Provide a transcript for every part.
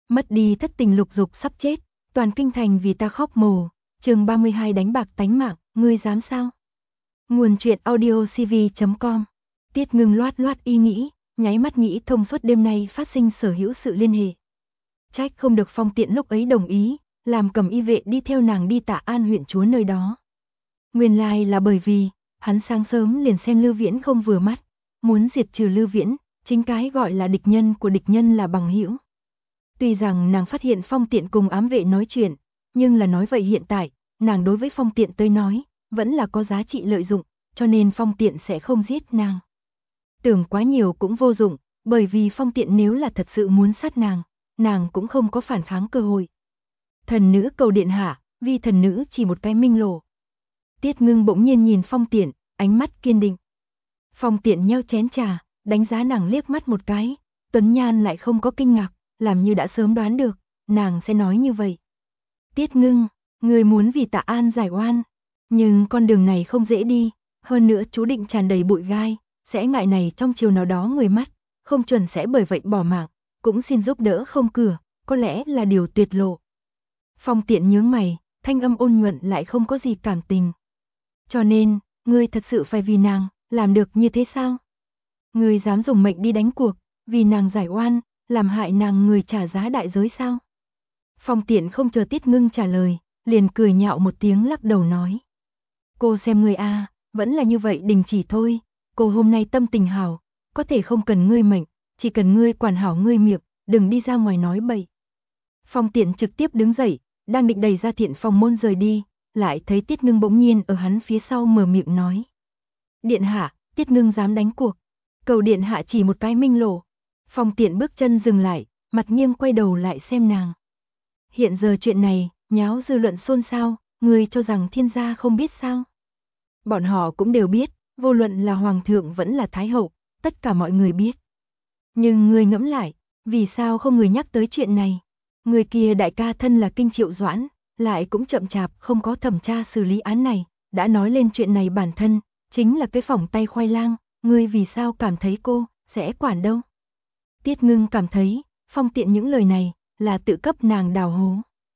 Mất đi thất tình lục dục sắp chết, toàn kinh thành vì ta khóc mồ. Chương 32 đánh bạc tánh mạng, ngươi dám sao? Nguồn truyện audio cv.com. Tiết Ngưng loát loát ý nghĩ, nháy mắt nghĩ thông suốt đêm nay phát sinh sở hữu sự liên hệ. Trách không được Phong Tiện lúc ấy đồng ý, làm cầm y vệ đi theo nàng đi Tạ An huyện chúa nơi đó. Nguyên lai là bởi vì, hắn sáng sớm liền xem Lưu Viễn không vừa mắt, muốn diệt trừ Lưu Viễn, chính cái gọi là địch nhân của địch nhân là bằng hữu. Tuy rằng nàng phát hiện Phong Tiện cùng ám vệ nói chuyện, nhưng là nói vậy hiện tại, nàng đối với Phong Tiện tới nói, vẫn là có giá trị lợi dụng, cho nên Phong Tiện sẽ không giết nàng. Tưởng quá nhiều cũng vô dụng, bởi vì Phong Tiện nếu là thật sự muốn sát nàng cũng không có phản kháng cơ hội. Thần nữ cầu điện hạ, vì thần nữ chỉ một cái minh lộ. Tiết Ngưng bỗng nhiên nhìn Phong Tiện, ánh mắt kiên định. Phong Tiện nheo chén trà, đánh giá nàng liếc mắt một cái, tuấn nhan lại không có kinh ngạc, làm như đã sớm đoán được, nàng sẽ nói như vậy. Tiết Ngưng, người muốn vì Tạ An giải oan, nhưng con đường này không dễ đi, hơn nữa chú định tràn đầy bụi gai, sẽ ngại này trong chiều nào đó người mắt, không chuẩn sẽ bởi vậy bỏ mạng, cũng xin giúp đỡ không cửa, có lẽ là điều tuyệt lộ. Phong Tiện nhướng mày, thanh âm ôn nhuận lại không có gì cảm tình. Cho nên, ngươi thật sự phải vì nàng, làm được như thế sao? Ngươi dám dùng mệnh đi đánh cuộc, vì nàng giải oan, làm hại nàng người trả giá đại giới sao? Phong Tiện không chờ Tiết Ngưng trả lời, liền cười nhạo một tiếng lắc đầu nói. Cô xem ngươi a, vẫn là như vậy đình chỉ thôi, cô hôm nay tâm tình hảo, có thể không cần ngươi mệnh, chỉ cần ngươi quản hảo ngươi miệng, đừng đi ra ngoài nói bậy. Phong Tiện trực tiếp đứng dậy, đang định đẩy ra Thiện Phòng môn rời đi, lại thấy Tiết Ngưng bỗng nhiên ở hắn phía sau mở miệng nói. Điện hạ, Tiết Ngưng dám đánh cuộc, cầu điện hạ chỉ một cái minh lộ. Phong Tiện bước chân dừng lại, mặt nghiêng quay đầu lại xem nàng. Hiện giờ chuyện này, nháo dư luận xôn xao, ngươi cho rằng thiên gia không biết sao? Bọn họ cũng đều biết, vô luận là hoàng thượng vẫn là thái hậu, tất cả mọi người biết. Nhưng ngươi ngẫm lại, vì sao không người nhắc tới chuyện này? Người kia đại ca thân là Kinh Triệu Doãn, lại cũng chậm chạp không có thẩm tra xử lý án này, đã nói lên chuyện này bản thân, chính là cái phỏng tay khoai lang, ngươi vì sao cảm thấy cô sẽ quản đâu? Tiết Ngưng cảm thấy, Phong Tiện những lời này là tự cấp nàng đào hố.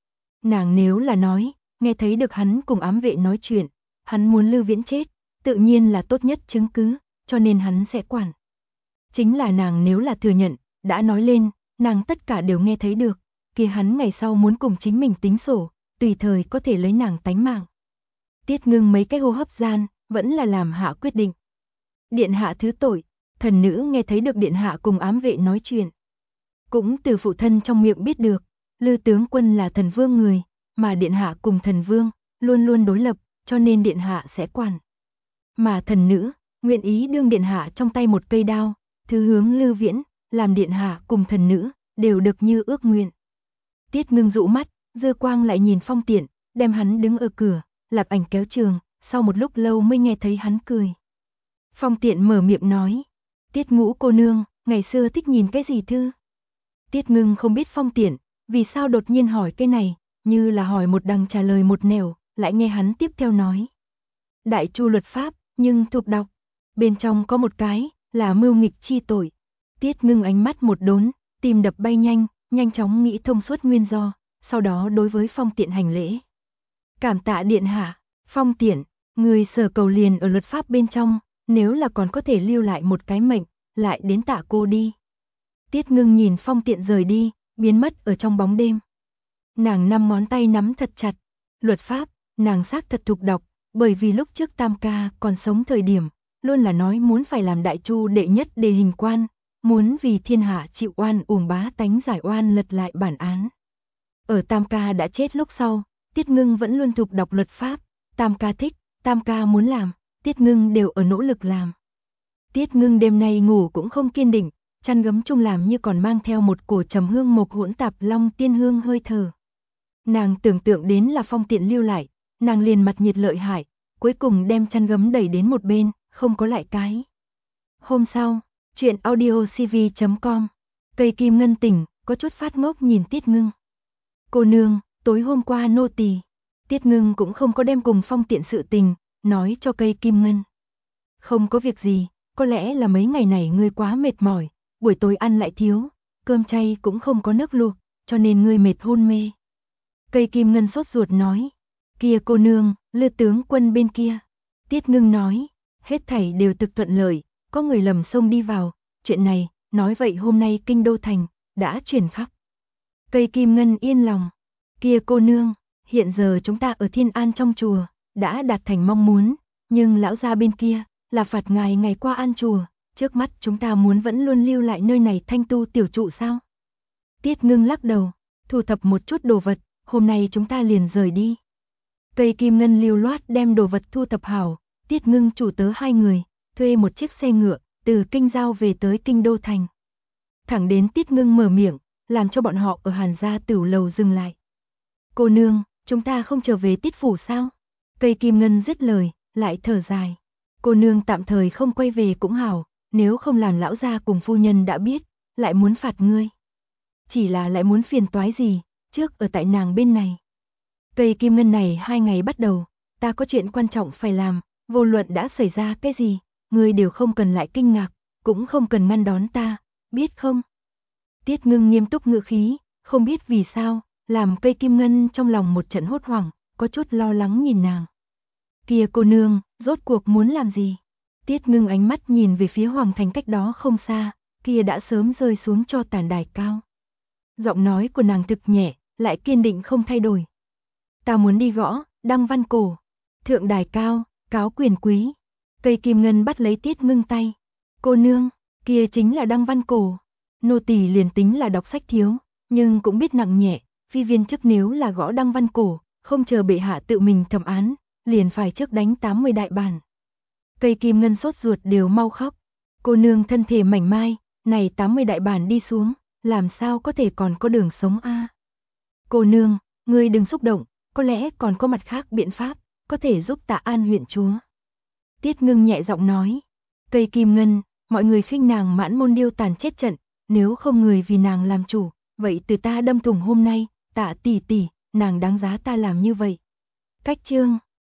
Nàng nếu là nói, nghe thấy được hắn cùng ám vệ nói chuyện, hắn muốn Lưu Viễn chết, tự nhiên là tốt nhất chứng cứ, cho nên hắn sẽ quản. Chính là nàng nếu là thừa nhận, đã nói lên, nàng tất cả đều nghe thấy được, kia hắn ngày sau muốn cùng chính mình tính sổ, tùy thời có thể lấy nàng tánh mạng. Tiết Ngưng mấy cái hô hấp gian, vẫn là làm hạ quyết định. Điện hạ thứ tội, thần nữ nghe thấy được điện hạ cùng ám vệ nói chuyện. Cũng từ phụ thân trong miệng biết được, Lư tướng quân là thần vương người, mà điện hạ cùng thần vương, luôn luôn đối lập, cho nên điện hạ sẽ quản. Mà thần nữ, nguyện ý đương điện hạ trong tay một cây đao, thứ hướng Lưu Viễn, làm điện hạ cùng thần nữ, đều được như ước nguyện. Tiết Ngưng dụ mắt, dư quang lại nhìn Phong Tiện, đem hắn đứng ở cửa, lạp ảnh kéo trường, sau một lúc lâu mới nghe thấy hắn cười. Phong Tiện mở miệng nói, Tiết Ngũ cô nương, ngày xưa thích nhìn cái gì thư? Tiết Ngưng không biết Phong Tiện, vì sao đột nhiên hỏi cái này, như là hỏi một đằng trả lời một nẻo, lại nghe hắn tiếp theo nói. Đại Chu luật pháp, nhưng thuộc đọc, bên trong có một cái, là mưu nghịch chi tội. Tiết Ngưng ánh mắt một đốn, tim đập bay nhanh, nhanh chóng nghĩ thông suốt nguyên do, sau đó đối với Phong Tiện hành lễ. Cảm tạ điện hạ, Phong Tiện, người sở cầu liền ở luật pháp bên trong, nếu là còn có thể lưu lại một cái mệnh, lại đến tạ cô đi. Tiết Ngưng nhìn Phong Tiện rời đi, biến mất ở trong bóng đêm. Nàng 5 ngón tay nắm thật chặt, luật pháp, nàng xác thật thuộc đọc, bởi vì lúc trước Tam ca còn sống thời điểm, luôn là nói muốn phải làm Đại Chu đệ nhất đề hình quan, muốn vì thiên hạ chịu oan uổng bá tánh giải oan lật lại bản án. Ở Tam ca đã chết lúc sau, Tiết Ngưng vẫn luôn thuộc đọc luật pháp, Tam ca thích, Tam ca muốn làm, Tiết Ngưng đều ở nỗ lực làm. Tiết Ngưng đêm nay ngủ cũng không kiên định, chăn gấm chung làm như còn mang theo một cổ trầm hương mộc hỗn tạp long tiên hương hơi thở. Nàng tưởng tượng đến là Phong Tiện lưu lại, nàng liền mặt nhiệt lợi hại, cuối cùng đem chăn gấm đẩy đến một bên, không có lại cái. Hôm sau, truyện audio cv.com, Cây Kim Ngân tỉnh, có chút phát ngốc nhìn Tiết Ngưng. Cô nương, tối hôm qua nô tỳ. Tiết Ngưng cũng không có đem cùng Phong Tiện sự tình, nói cho Cây Kim Ngân. Không có việc gì, có lẽ là mấy ngày này ngươi quá mệt mỏi, buổi tối ăn lại thiếu, cơm chay cũng không có nước luộc, cho nên ngươi mệt hôn mê. Cây kim ngân sốt ruột nói, kia cô nương, Lư tướng quân bên kia. Tiết Ngưng nói, hết thảy đều thực thuận lợi, có người lầm sông đi vào, chuyện này, nói vậy hôm nay kinh đô thành, đã truyền khắp. Cây kim ngân yên lòng, kia cô nương, hiện giờ chúng ta ở Thiên An trong chùa, đã đạt thành mong muốn, nhưng lão gia bên kia, là phạt ngài ngày qua an chùa, trước mắt chúng ta muốn vẫn luôn lưu lại nơi này thanh tu tiểu trụ sao? Tiết Ngưng lắc đầu, thu thập một chút đồ vật, hôm nay chúng ta liền rời đi. Cây kim ngân lưu loát đem đồ vật thu thập hảo, Tiết Ngưng chủ tớ hai người, thuê một chiếc xe ngựa, từ kinh giao về tới kinh đô thành. Thẳng đến Tiết Ngưng mở miệng, làm cho bọn họ ở Hàn gia tửu lầu dừng lại. Cô nương, chúng ta không trở về Tiết phủ sao? Cây kim ngân dứt lời, lại thở dài. Cô nương tạm thời không quay về cũng hảo, nếu không làm lão gia cùng phu nhân đã biết, lại muốn phạt ngươi. Chỉ là lại muốn phiền toái gì, trước ở tại nàng bên này. Cây kim ngân này 2 ngày bắt đầu, ta có chuyện quan trọng phải làm, vô luận đã xảy ra cái gì, ngươi đều không cần lại kinh ngạc, cũng không cần ngăn đón ta, biết không? Tiết Ngưng nghiêm túc ngữ khí, không biết vì sao, làm cây kim ngân trong lòng một trận hốt hoảng, có chút lo lắng nhìn nàng. Kia cô nương, rốt cuộc muốn làm gì? Tiết Ngưng ánh mắt nhìn về phía hoàng thành cách đó không xa, kia đã sớm rơi xuống cho tàn đài cao. Giọng nói của nàng thực nhẹ, lại kiên định không thay đổi. Ta muốn đi gõ, đăng văn cổ. Thượng đài cao, cáo quyền quý. Cây kim ngân bắt lấy Tiết Ngưng tay. Cô nương, kia chính là đăng văn cổ. Nô tỳ liền tính là đọc sách thiếu, nhưng cũng biết nặng nhẹ, phi viên chức nếu là gõ đăng văn cổ, không chờ bệ hạ tự mình thẩm án, liền phải trước đánh 80 đại bản. Cây kim ngân sốt ruột đều mau khóc. Cô nương thân thể mảnh mai, này 80 đại bản đi xuống, làm sao có thể còn có đường sống a? Cô nương, ngươi đừng xúc động, có lẽ còn có mặt khác biện pháp, có thể giúp Tạ An huyện chúa. Tiết Ngưng nhẹ giọng nói, cây kim ngân, mọi người khinh nàng mãn môn điêu tàn chết trận, nếu không người vì nàng làm chủ, vậy từ ta đâm thủng hôm nay, Tạ tỷ tỷ, nàng đáng giá ta làm như vậy. Cách chương